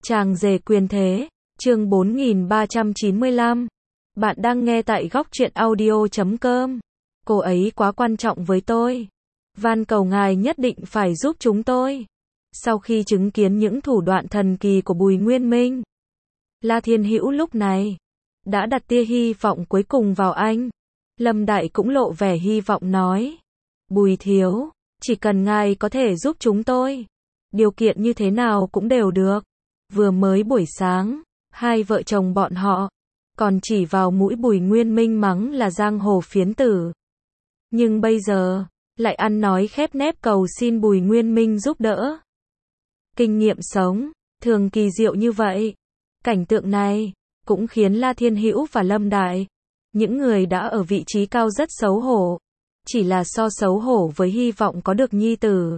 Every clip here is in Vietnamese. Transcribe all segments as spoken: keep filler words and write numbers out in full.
Chàng rể quyền thế, chương bốn nghìn ba trăm chín mươi lăm. Bạn đang nghe tại góc truyện audio chấm com. Cô ấy quá quan trọng với tôi. Van cầu ngài nhất định phải giúp chúng tôi. Sau khi chứng kiến những thủ đoạn thần kỳ của Bùi Nguyên Minh, La Thiên Hữu lúc này đã đặt tia hy vọng cuối cùng vào anh. Lâm Đại cũng lộ vẻ hy vọng nói: Bùi thiếu, chỉ cần ngài có thể giúp chúng tôi, điều kiện như thế nào cũng đều được. Vừa mới buổi sáng, hai vợ chồng bọn họ còn chỉ vào mũi Bùi Nguyên Minh mắng là giang hồ phiến tử. Nhưng bây giờ, lại ăn nói khép nép cầu xin Bùi Nguyên Minh giúp đỡ. Kinh nghiệm sống, thường kỳ diệu như vậy. Cảnh tượng này, cũng khiến La Thiên Hữu và Lâm Đại, những người đã ở vị trí cao rất xấu hổ. Chỉ là so xấu hổ với hy vọng có được nhi tử.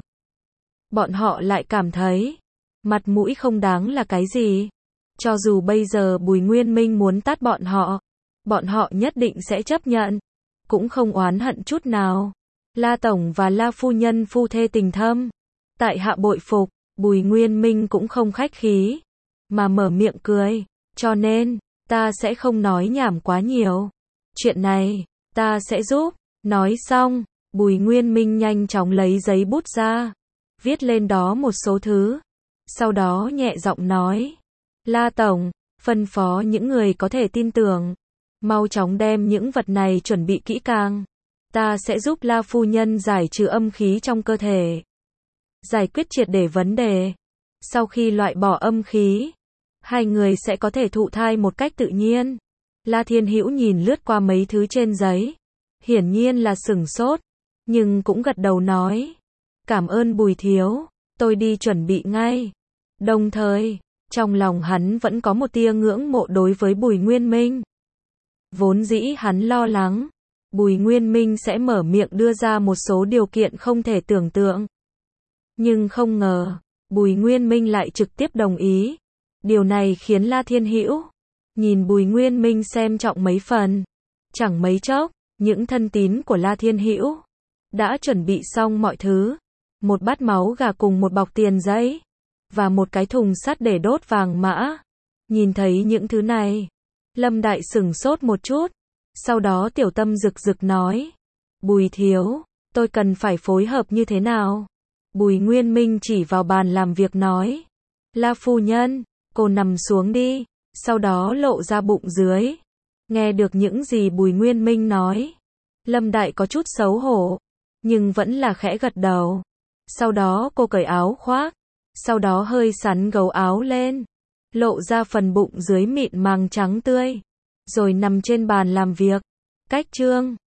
Bọn họ lại cảm thấy, mặt mũi không đáng là cái gì. Cho dù bây giờ Bùi Nguyên Minh muốn tát bọn họ, bọn họ nhất định sẽ chấp nhận, cũng không oán hận chút nào. La Tổng và La Phu Nhân phu thê tình thâm. Tại hạ bội phục, Bùi Nguyên Minh cũng không khách khí, mà mở miệng cười. Cho nên, ta sẽ không nói nhảm quá nhiều. Chuyện này, ta sẽ giúp. Nói xong, Bùi Nguyên Minh nhanh chóng lấy giấy bút ra, viết lên đó một số thứ. Sau đó nhẹ giọng nói: La Tổng, phân phó những người có thể tin tưởng, mau chóng đem những vật này chuẩn bị kỹ càng. Ta sẽ giúp La Phu Nhân giải trừ âm khí trong cơ thể, giải quyết triệt để vấn đề. Sau khi loại bỏ âm khí, hai người sẽ có thể thụ thai một cách tự nhiên. La Thiên Hữu nhìn lướt qua mấy thứ trên giấy, hiển nhiên là sửng sốt, nhưng cũng gật đầu nói: Cảm ơn Bùi thiếu, tôi đi chuẩn bị ngay. Đồng thời, trong lòng hắn vẫn có một tia ngưỡng mộ đối với Bùi Nguyên Minh. Vốn dĩ hắn lo lắng, Bùi Nguyên Minh sẽ mở miệng đưa ra một số điều kiện không thể tưởng tượng. Nhưng không ngờ, Bùi Nguyên Minh lại trực tiếp đồng ý. Điều này khiến La Thiên Hữu nhìn Bùi Nguyên Minh xem trọng mấy phần. Chẳng mấy chốc, những thân tín của La Thiên Hữu đã chuẩn bị xong mọi thứ. Một bát máu gà cùng một bọc tiền giấy, và một cái thùng sắt để đốt vàng mã. Nhìn thấy những thứ này, Lâm Đại sửng sốt một chút. Sau đó tiểu tâm rực rực nói: Bùi thiếu, tôi cần phải phối hợp như thế nào? Bùi Nguyên Minh chỉ vào bàn làm việc nói: La Phu Nhân, cô nằm xuống đi. Sau đó lộ ra bụng dưới. Nghe được những gì Bùi Nguyên Minh nói, Lâm Đại có chút xấu hổ, nhưng vẫn là khẽ gật đầu. Sau đó cô cởi áo khoác, sau đó hơi sắn gấu áo lên, lộ ra phần bụng dưới mịn màng trắng tươi, rồi nằm trên bàn làm việc. Cách chương